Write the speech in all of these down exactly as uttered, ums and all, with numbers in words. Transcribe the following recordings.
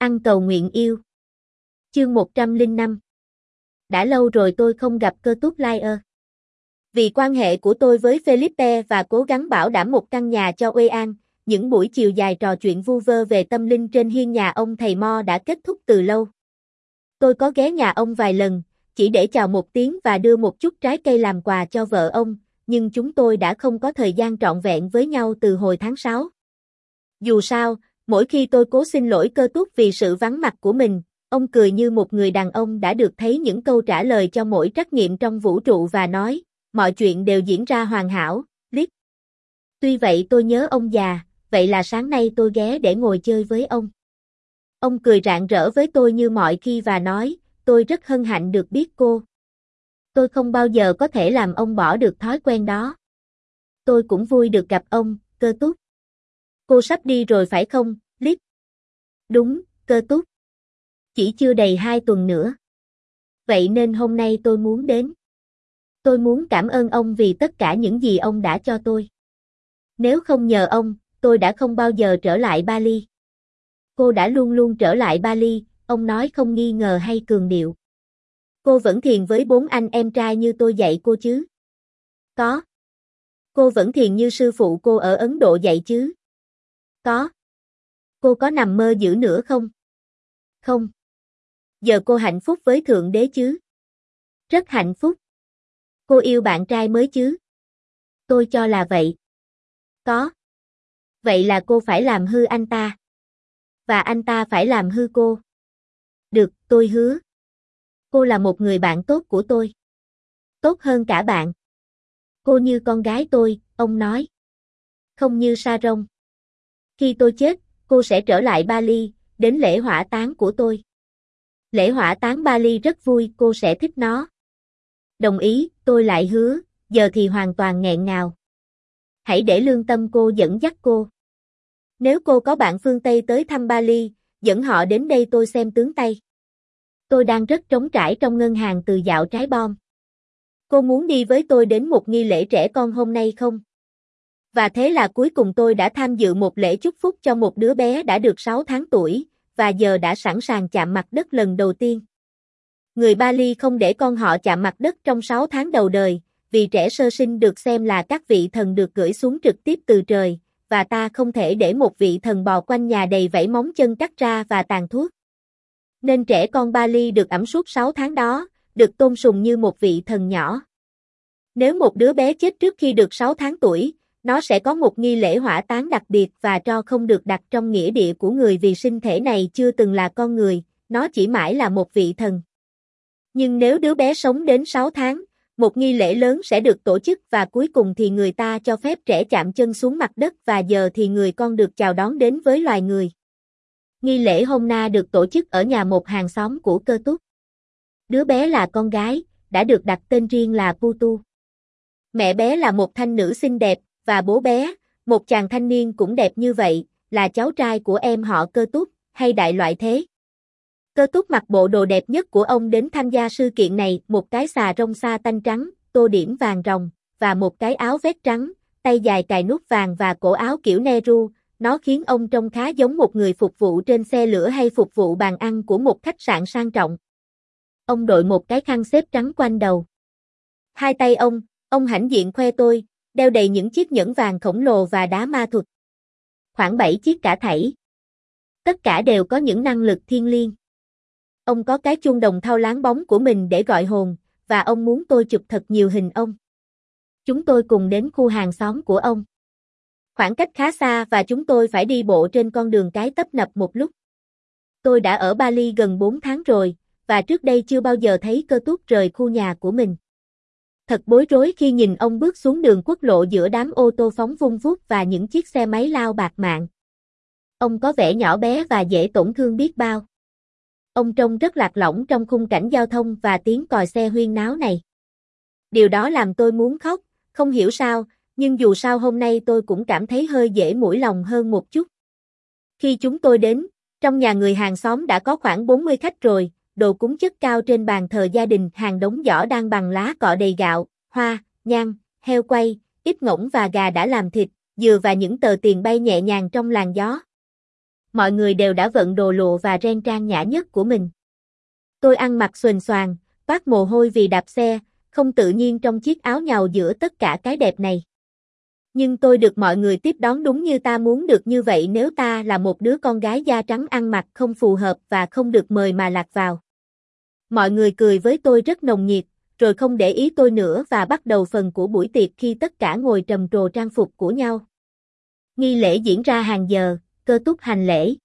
Ăn cầu nguyện yêu. Chương một trăm lẻ năm. Đã lâu rồi tôi không gặp Cơ Túc Liar. Vì quan hệ của tôi với Felipe và cố gắng bảo đảm một căn nhà cho Uê An, những buổi chiều dài trò chuyện vu vơ về tâm linh trên hiên nhà ông thầy Mo đã kết thúc từ lâu. Tôi có ghé nhà ông vài lần, chỉ để chào một tiếng và đưa một chút trái cây làm quà cho vợ ông, nhưng chúng tôi đã không có thời gian trọn vẹn với nhau từ hồi tháng sáu. Dù sao, mỗi khi tôi cố xin lỗi Cơ Túc vì sự vắng mặt của mình, ông cười như một người đàn ông đã được thấy những câu trả lời cho mỗi trắc nghiệm trong vũ trụ và nói, mọi chuyện đều diễn ra hoàn hảo, Liz. Tuy vậy tôi nhớ ông già, vậy là sáng nay tôi ghé để ngồi chơi với ông. Ông cười rạng rỡ với tôi như mọi khi và nói, tôi rất hân hạnh được biết cô. Tôi không bao giờ có thể làm ông bỏ được thói quen đó. Tôi cũng vui được gặp ông, Cơ Túc. Cô sắp đi rồi phải không, Liz? Đúng, Cơ Túc. Chỉ chưa đầy hai tuần nữa. Vậy nên hôm nay tôi muốn đến. Tôi muốn cảm ơn ông vì tất cả những gì ông đã cho tôi. Nếu không nhờ ông, tôi đã không bao giờ trở lại Bali. Cô đã luôn luôn trở lại Bali, ông nói không nghi ngờ hay cường điệu. Cô vẫn thiền với bốn anh em trai như tôi dạy cô chứ? Có. Cô vẫn thiền như sư phụ cô ở Ấn Độ dạy chứ? Có. Cô có nằm mơ dữ nữa không? Không. Giờ cô hạnh phúc với Thượng Đế chứ? Rất hạnh phúc. Cô yêu bạn trai mới chứ? Tôi cho là vậy. Có. Vậy là cô phải làm hư anh ta. Và anh ta phải làm hư cô. Được, tôi hứa. Cô là một người bạn tốt của tôi. Tốt hơn cả bạn. Cô như con gái tôi, ông nói. Không như Sharon. Khi tôi chết, cô sẽ trở lại Bali, đến lễ hỏa táng của tôi. Lễ hỏa táng Bali rất vui, cô sẽ thích nó. Đồng ý, tôi lại hứa, giờ thì hoàn toàn nghẹn ngào. Hãy để lương tâm cô dẫn dắt cô. Nếu cô có bạn phương Tây tới thăm Bali, dẫn họ đến đây tôi xem tướng Tây. Tôi đang rất trống trải trong ngân hàng từ dạo trái bom. Cô muốn đi với tôi đến một nghi lễ trẻ con hôm nay không? Và thế là cuối cùng tôi đã tham dự một lễ chúc phúc cho một đứa bé đã được sáu tháng tuổi, và giờ đã sẵn sàng chạm mặt đất lần đầu tiên. Người Bali không để con họ chạm mặt đất trong sáu tháng đầu đời, vì trẻ sơ sinh được xem là các vị thần được gửi xuống trực tiếp từ trời, và ta không thể để một vị thần bò quanh nhà đầy vảy móng chân cắt ra và tàn thuốc. Nên trẻ con Bali được ẵm suốt sáu tháng đó, được tôn sùng như một vị thần nhỏ. Nếu một đứa bé chết trước khi được sáu tháng tuổi, nó sẽ có một nghi lễ hỏa táng đặc biệt và tro không được đặt trong nghĩa địa của người vì sinh thể này chưa từng là con người, nó chỉ mãi là một vị thần. Nhưng nếu đứa bé sống đến sáu tháng, một nghi lễ lớn sẽ được tổ chức và cuối cùng thì người ta cho phép trẻ chạm chân xuống mặt đất và giờ thì người con được chào đón đến với loài người. Nghi lễ hôm nay được tổ chức ở nhà một hàng xóm của Cơ Túc. Đứa bé là con gái, đã được đặt tên riêng là Putu. Mẹ bé là một thanh nữ xinh đẹp, và bố bé, một chàng thanh niên cũng đẹp như vậy, là cháu trai của em họ Cơ Túc, hay đại loại thế. Cơ Túc mặc bộ đồ đẹp nhất của ông đến tham gia sự kiện này, một cái xà rông sa tanh trắng, tô điểm vàng ròng, và một cái áo vest trắng, tay dài cài nút vàng và cổ áo kiểu Nehru, nó khiến ông trông khá giống một người phục vụ trên xe lửa hay phục vụ bàn ăn của một khách sạn sang trọng. Ông đội một cái khăn xếp trắng quanh đầu. Hai tay ông, ông hãnh diện khoe tôi, đeo đầy những chiếc nhẫn vàng khổng lồ và đá ma thuật. Khoảng bảy chiếc cả thảy. Tất cả đều có những năng lực thiêng liêng. Ông có cái chuông đồng thau láng bóng của mình để gọi hồn, và ông muốn tôi chụp thật nhiều hình ông. Chúng tôi cùng đến khu hàng xóm của ông. Khoảng cách khá xa và chúng tôi phải đi bộ trên con đường cái tấp nập một lúc. Tôi đã ở Bali gần bốn tháng rồi, và trước đây chưa bao giờ thấy Cơ Túc rời khu nhà của mình. Thật bối rối khi nhìn ông bước xuống đường quốc lộ giữa đám ô tô phóng vung vút và những chiếc xe máy lao bạt mạng. Ông có vẻ nhỏ bé và dễ tổn thương biết bao. Ông trông rất lạc lõng trong khung cảnh giao thông và tiếng còi xe huyên náo này. Điều đó làm tôi muốn khóc, không hiểu sao, nhưng dù sao hôm nay tôi cũng cảm thấy hơi dễ mũi lòng hơn một chút. Khi chúng tôi đến, trong nhà người hàng xóm đã có khoảng bốn mươi khách rồi, đồ cúng chất cao trên bàn thờ gia đình, hàng đống giỏ đang bằng lá cọ đầy gạo, hoa, nhang, heo quay, ít ngỗng và gà đã làm thịt, dừa và những tờ tiền bay nhẹ nhàng trong làn gió. Mọi người đều đã vận đồ lụa và ren trang nhã nhất của mình. Tôi ăn mặc xuềnh xoàng, toát mồ hôi vì đạp xe, không tự nhiên trong chiếc áo nhàu giữa tất cả cái đẹp này. Nhưng tôi được mọi người tiếp đón đúng như ta muốn được như vậy nếu ta là một đứa con gái da trắng ăn mặc không phù hợp và không được mời mà lạc vào. Mọi người cười với tôi rất nồng nhiệt, rồi không để ý tôi nữa và bắt đầu phần của buổi tiệc khi tất cả ngồi trầm trồ trang phục của nhau. Nghi lễ diễn ra hàng giờ, Cơ Túc hành lễ.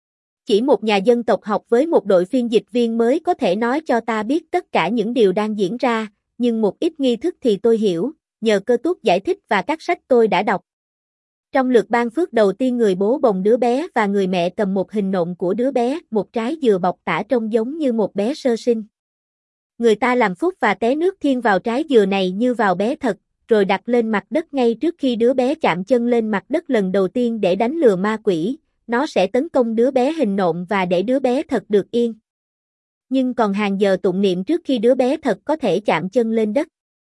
Chỉ một nhà dân tộc học với một đội phiên dịch viên mới có thể nói cho ta biết tất cả những điều đang diễn ra, nhưng một ít nghi thức thì tôi hiểu, nhờ Cơ Túc giải thích và các sách tôi đã đọc. Trong lượt ban phước đầu tiên người bố bồng đứa bé và người mẹ cầm một hình nộm của đứa bé, một trái dừa bọc tả trông giống như một bé sơ sinh. Người ta làm phúc và té nước thiên vào trái dừa này như vào bé thật, rồi đặt lên mặt đất ngay trước khi đứa bé chạm chân lên mặt đất lần đầu tiên để đánh lừa ma quỷ, nó sẽ tấn công đứa bé hình nộm và để đứa bé thật được yên. Nhưng còn hàng giờ tụng niệm trước khi đứa bé thật có thể chạm chân lên đất.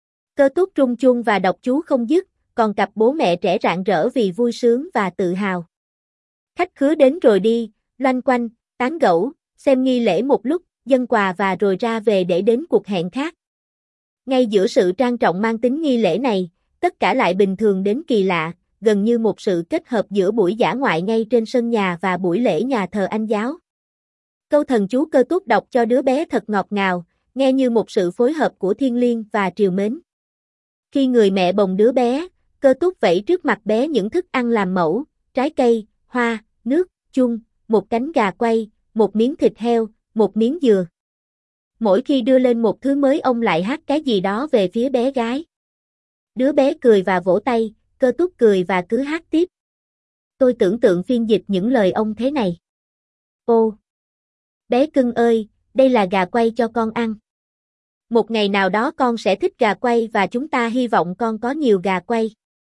Cơ Túc rung chuông và đọc chú không dứt, còn cặp bố mẹ trẻ rạng rỡ vì vui sướng và tự hào. Khách khứa đến rồi đi, loanh quanh, tán gẫu, xem nghi lễ một lúc, dâng quà và rồi ra về để đến cuộc hẹn khác. Ngay giữa sự trang trọng mang tính nghi lễ này, tất cả lại bình thường đến kỳ lạ, gần như một sự kết hợp giữa buổi dã ngoại ngay trên sân nhà và buổi lễ nhà thờ Anh giáo. Câu thần chú Cơ Túc đọc cho đứa bé thật ngọt ngào, nghe như một sự phối hợp của thiên liêng và triều mến. Khi người mẹ bồng đứa bé, Cơ Túc vẫy trước mặt bé những thức ăn làm mẫu, trái cây, hoa, nước, chung, một cánh gà quay, một miếng thịt heo, một miếng dừa. Mỗi khi đưa lên một thứ mới ông lại hát cái gì đó về phía bé gái. Đứa bé cười và vỗ tay, Cơ Túc cười và cứ hát tiếp. Tôi tưởng tượng phiên dịch những lời ông thế này. Ô! Bé cưng ơi, đây là gà quay cho con ăn. Một ngày nào đó con sẽ thích gà quay và chúng ta hy vọng con có nhiều gà quay.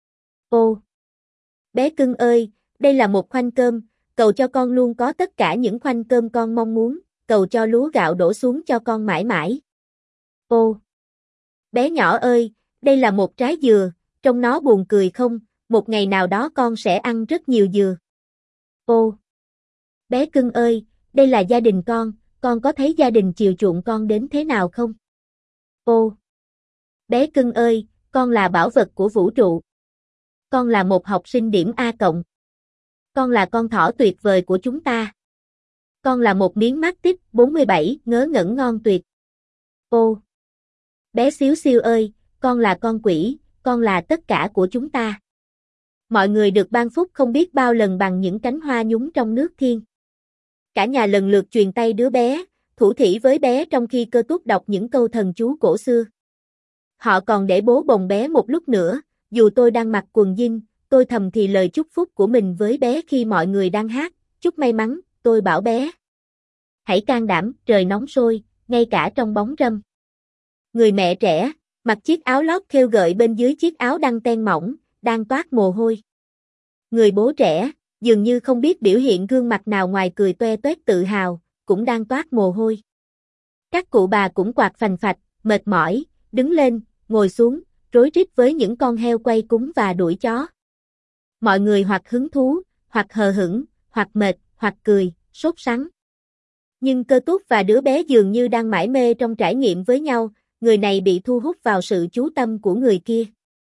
Ô! Bé cưng ơi, đây là một khoanh cơm, cầu cho con luôn có tất cả những khoanh cơm con mong muốn, cầu cho lúa gạo đổ xuống cho con mãi mãi. Ô! Bé nhỏ ơi, đây là một trái dừa, trông nó buồn cười không, một ngày nào đó con sẽ ăn rất nhiều dừa. Ô! Bé cưng ơi, đây là gia đình con, con có thấy gia đình chiều chuộng con đến thế nào không? Ô! Bé cưng ơi, con là bảo vật của vũ trụ. Con là một học sinh điểm A cộng. Con là con thỏ tuyệt vời của chúng ta. Con là một miếng mắt tích bốn mươi bảy ngớ ngẩn ngon tuyệt. Ô! Bé xíu xiu ơi, con là con quỷ, con là tất cả của chúng ta. Mọi người được ban phúc không biết bao lần bằng những cánh hoa nhúng trong nước thiên. Cả nhà lần lượt chuyền tay đứa bé, thủ thỉ với bé trong khi Cơ Túc đọc những câu thần chú cổ xưa. Họ còn để bố bồng bé một lúc nữa, dù tôi đang mặc quần jean, tôi thầm thì lời chúc phúc của mình với bé khi mọi người đang hát, chúc may mắn, tôi bảo bé. Hãy can đảm, trời nóng sôi, ngay cả trong bóng râm. Người mẹ trẻ, mặc chiếc áo lót khêu gợi bên dưới chiếc áo đăng ten mỏng, đang toát mồ hôi. Người bố trẻ, dường như không biết biểu hiện gương mặt nào ngoài cười toe toét tự hào, cũng đang toát mồ hôi. Các cụ bà cũng quạt phành phạch, mệt mỏi, đứng lên, ngồi xuống, rối rít với những con heo quay cúng và đuổi chó. Mọi người hoặc hứng thú, hoặc hờ hững, hoặc mệt, hoặc cười, sốt sắng. Nhưng Cơ Túc và đứa bé dường như đang mải mê trong trải nghiệm với nhau, người này bị thu hút vào sự chú tâm của người kia.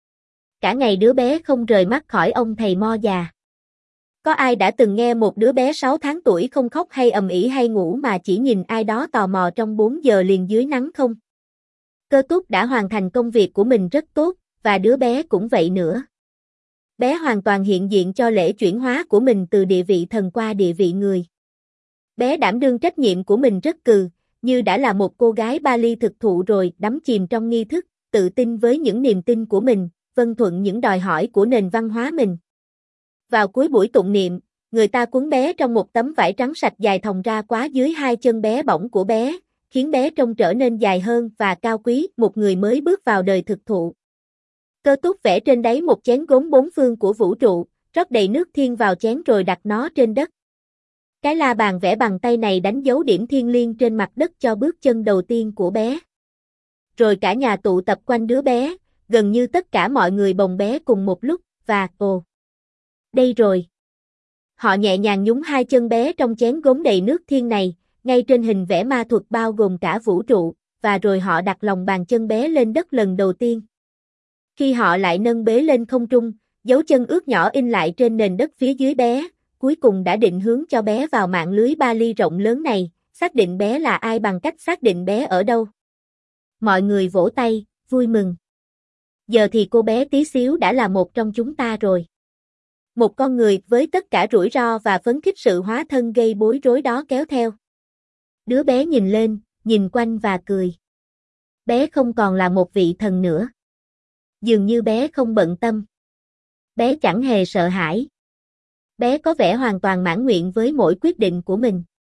Cả ngày đứa bé không rời mắt khỏi ông thầy mo già. Có ai đã từng nghe một đứa bé sáu tháng tuổi không khóc hay ầm ĩ hay ngủ mà chỉ nhìn ai đó tò mò trong bốn giờ liền dưới nắng không? Cơ Túc đã hoàn thành công việc của mình rất tốt, và đứa bé cũng vậy nữa. Bé hoàn toàn hiện diện cho lễ chuyển hóa của mình từ địa vị thần qua địa vị người. Bé đảm đương trách nhiệm của mình rất cừ, như đã là một cô gái Bali thực thụ rồi, đắm chìm trong nghi thức, tự tin với những niềm tin của mình, vâng thuận những đòi hỏi của nền văn hóa mình. Vào cuối buổi tụng niệm, người ta cuốn bé trong một tấm vải trắng sạch dài thòng ra quá dưới hai chân bé bỏng của bé, khiến bé trông trở nên dài hơn và cao quý, một người mới bước vào đời thực thụ. Cơ Túc vẽ trên đáy một chén gốm bốn phương của vũ trụ, rót đầy nước thiên vào chén rồi đặt nó trên đất. Cái la bàn vẽ bằng tay này đánh dấu điểm thiêng liêng trên mặt đất cho bước chân đầu tiên của bé. Rồi cả nhà tụ tập quanh đứa bé, gần như tất cả mọi người bồng bé cùng một lúc, và ồ, đây rồi. Họ nhẹ nhàng nhúng hai chân bé trong chén gốm đầy nước thiên này, ngay trên hình vẽ ma thuật bao gồm cả vũ trụ, và rồi họ đặt lòng bàn chân bé lên đất lần đầu tiên. Khi họ lại nâng bế lên không trung, dấu chân ướt nhỏ in lại trên nền đất phía dưới bé, cuối cùng đã định hướng cho bé vào mạng lưới ba ly rộng lớn này, xác định bé là ai bằng cách xác định bé ở đâu. Mọi người vỗ tay, vui mừng. Giờ thì cô bé tí xíu đã là một trong chúng ta rồi. Một con người với tất cả rủi ro và phấn khích sự hóa thân gây bối rối đó kéo theo. Đứa bé nhìn lên, nhìn quanh và cười. Bé không còn là một vị thần nữa. Dường như bé không bận tâm. Bé chẳng hề sợ hãi. Bé có vẻ hoàn toàn mãn nguyện với mỗi quyết định của mình.